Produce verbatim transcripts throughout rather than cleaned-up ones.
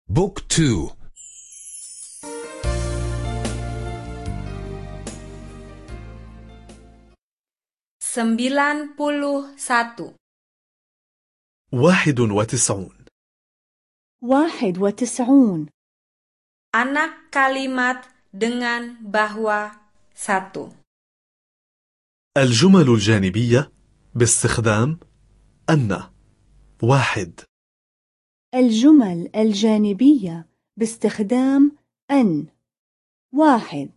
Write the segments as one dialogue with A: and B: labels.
A: بوك تو.
B: Sembilan puluh satu.
C: واحد وتسعون.
D: واحد وتسعون.
B: Anak kalimat dengan bahwa satu.
C: الجمل الجانبية باستخدام أن. واحد.
D: الجمل الجانبية باستخدام أن. واحد.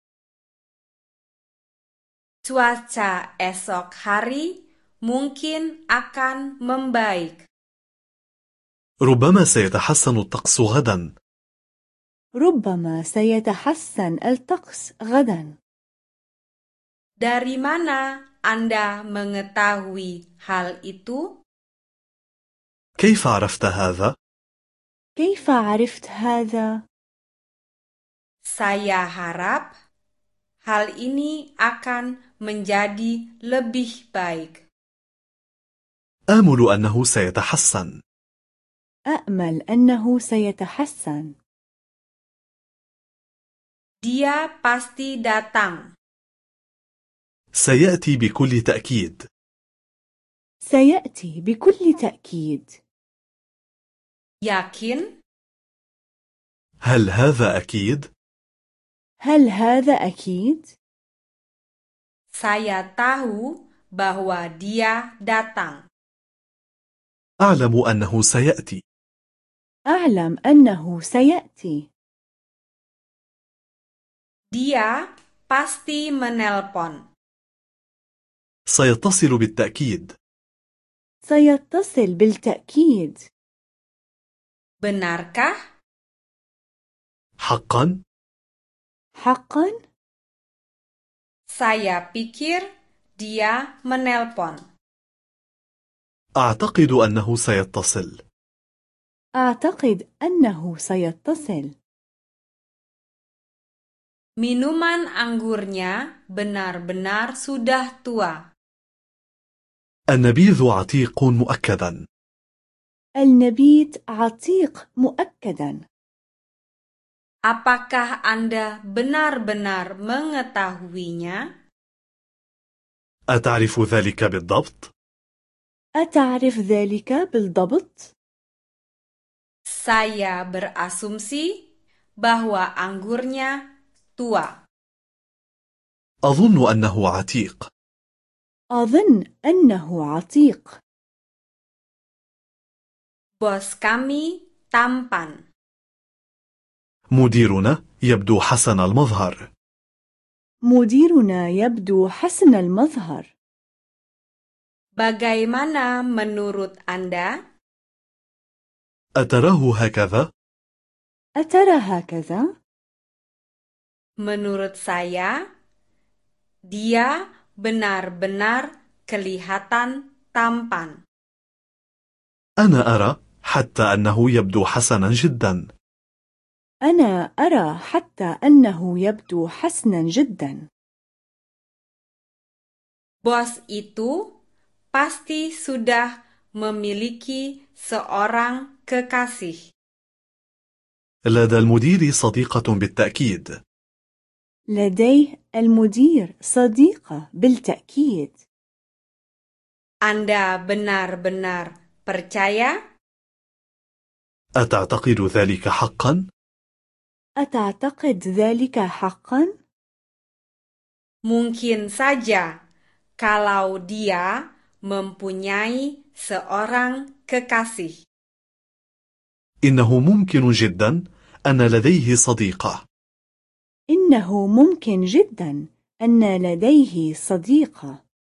B: Cuaca esok hari mungkin akan membaik.
C: ربما سيتحسن الطقس غدا.
D: ربما سيتحسن الطقس غدا.
B: Dari mana Anda mengetahui hal itu?
C: كيف عرفت هذا؟
D: كيف عرفت هذا؟
B: Saya harap hal ini akan menjadi lebih baik.
C: آمل أنه سيتحسن.
D: أأمل أنه سيتحسن.
B: Dia pasti datang.
C: سيأتي بكل تأكيد.
D: سيأتي بكل تأكيد.
B: Yakin?
C: هل هذا أكيد؟
D: هل هذا أكيد؟
B: Saya tahu bahwa dia datang.
C: أعلم أنه سيأتي.
D: أعلم أنه سيأتي.
B: Dia pasti menelpon.
C: سيتصل بالتأكيد.
D: سيتصل بالتأكيد.
B: Benarkah?
C: حقا؟
D: حقا؟
B: Saya pikir dia menelpon.
C: أعتقد أنه سيتصل.
D: أعتقد أنه سيتصل.
B: Minuman anggurnya benar-benar sudah tua.
C: النبيذ عتيق مؤكدا.
D: النبيت عتيق مؤكدا.
B: Apakah Anda benar-benar mengetahuinya?
C: أتعرف ذلك بالضبط؟
D: أتعرف ذلك بالضبط؟
B: Saya berasumsi bahwa anggurnya tua.
C: أظن أنه عتيق.
D: أظن أنه عتيق.
B: Bos kami tampan.
C: مديرنا يبدو حسن المظهر.
D: مديرنا يبدو حسن المظهر.
B: Bagaimana menurut Anda?
C: أتراه هكذا؟
D: أترى هكذا؟
B: Menurut saya, dia benar-benar kelihatan tampan.
C: أنا أرى حتى أنه يبدو حسنا جدا.
D: أنا أرى حتى أنه يبدو حسنا جدا.
B: Bos itu pasti sudah memiliki seorang kekasih.
C: لدى المدير صديقة بالتأكيد.
D: لديه المدير صديقة بالتأكيد.
B: Anda benar-benar percaya?
C: أتعتقد ذلك حقا؟
D: أتعتقد ذلك حقا؟
B: Mungkin saja kalau dia mempunyai seorang kekasih.
C: إنه ممكن جدا أن لديه صديقة.
D: إنه ممكن جدا أن لديه صديقة.